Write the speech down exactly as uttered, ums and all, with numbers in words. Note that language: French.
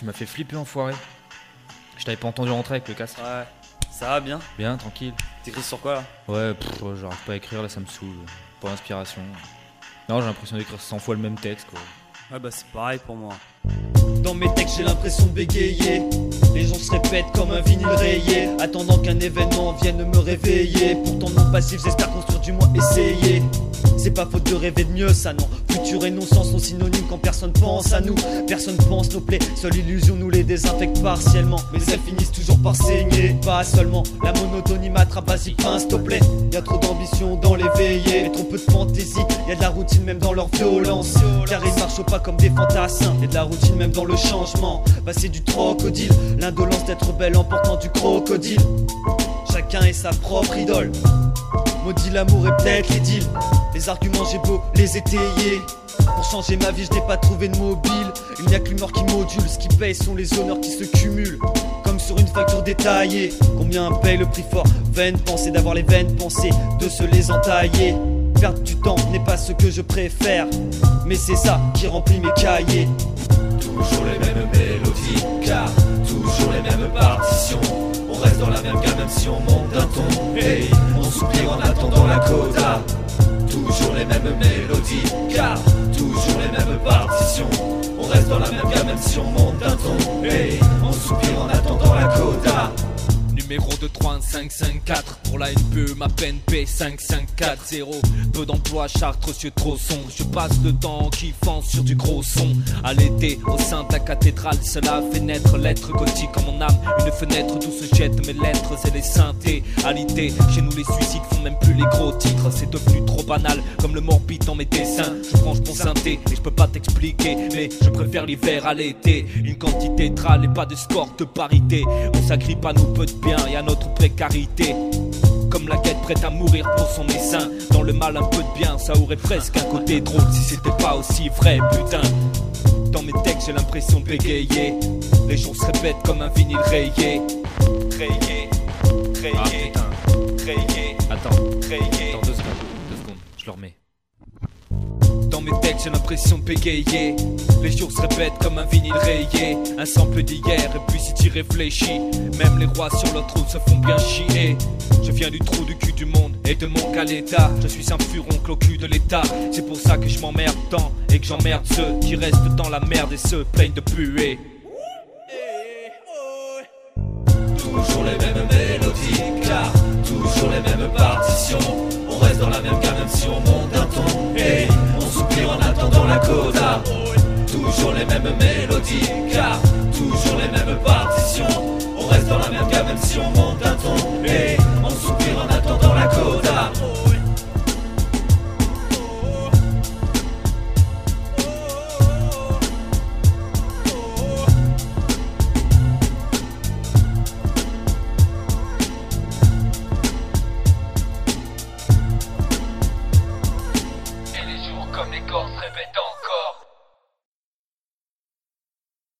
tu m'as fait flipper, enfoiré. Je t'avais pas entendu rentrer avec le casque. Ouais, ça va bien. Bien, tranquille. T'écris sur quoi là? Ouais, pff, ouais, j'arrive pas à écrire, là ça me saoule. Pas d'inspiration. Non, j'ai l'impression d'écrire cent fois le même texte, quoi. Ouais, bah c'est pareil pour moi. Dans mes textes j'ai l'impression de bégayer. Les gens se répètent comme un vinyle rayé, attendant qu'un événement vienne me réveiller. Pourtant non passif, j'espère construire du moins essayer. C'est pas faute de rêver de mieux, ça non. Futur et non-sens sont synonymes quand personne pense à nous. Personne pense nos plaies, seule illusion nous les désinfecte partiellement. Mais elles finissent toujours par saigner. Pas seulement la monotonie m'attrape, vas-y pince s'il te plaît. Y'a trop d'ambition dans les veillées, et trop peu de fantaisie. Y'a de la routine même dans leur violence, car ils marchent pas comme des fantassins. Y'a de la routine même dans le changement. Bah c'est du crocodile, l'indolence d'être belle en portant du crocodile. Chacun est sa propre idole. Maudit l'amour et peut-être l'idylle. Les arguments j'ai beau les étayer. Pour changer ma vie je n'ai pas trouvé de mobile. Il n'y a que l'humeur qui module. Ce qui paye sont les honneurs qui se cumulent, comme sur une facture détaillée. Combien paye le prix fort? Vaine pensée d'avoir les vaines pensées, de se les entailler. Perdre du temps n'est pas ce que je préfère, mais c'est ça qui remplit mes cahiers. Toujours les mêmes mélodies, car toujours les mêmes partitions. On reste dans la même gamme même si on monte d'un ton. Hey, on soupire en attendant la coda. Toujours les mêmes mélodies, car toujours les mêmes partitions. On reste dans la même gamme même si on monte d'un ton. Hey, on soupire en attendant la coda. Numéro deux trois un cinq cinq quatre pour la N P E, ma P N P cinq cinq quatre zéro. Peu d'emploi, Chartres, cieux trop sombre. Je passe le temps en kiffant sur du gros son. À l'été, au sein de la cathédrale, cela fait naître l'être gothique en mon âme. Une fenêtre d'où se jettent mes lettres et les synthés. Alité, chez nous les suicides font même plus les gros titres. C'est devenu trop banal, comme le morbide dans mes dessins. Je branche mon synthé et je peux pas t'expliquer, mais je préfère l'hiver à l'été. Une quantité trale et pas de score de parité. On s'agrippe à nos peu de bien et à notre précarité. Comme la quête prête à mourir pour son essaim. Dans le mal un peu de bien, ça aurait presque un côté drôle si c'était pas aussi vrai, putain. Dans mes textes j'ai l'impression de bégayer. Les jours se répètent comme un vinyle rayé. Rayé, rayé, Ah, rayé. Attends, Rayé. attends deux secondes, deux secondes, je le remets. Dans mes textes j'ai l'impression de bégayer. Les jours se répètent comme un vinyle rayé. Un sample d'hier et puis si t'y réfléchis, même les rois sur leur trône se font bien chier. Je viens du trou du cul du monde et de mon à l'état. Je suis un furoncle au cul de l'état. C'est pour ça que je m'emmerde tant et que j'emmerde ceux qui restent dans la merde et se plaignent de puer. Toujours les mêmes mélodies, car toujours les mêmes partitions. On reste dans la même gamme même si on monte d'un ton. Hey, on soupire en attendant la coda. Toujours les mêmes mélodies, car toujours les mêmes partitions. On reste dans la même gamme même si on monte d'un ton. Hey, on soupire en attendant la coda. Et les jours comme les corps se répètent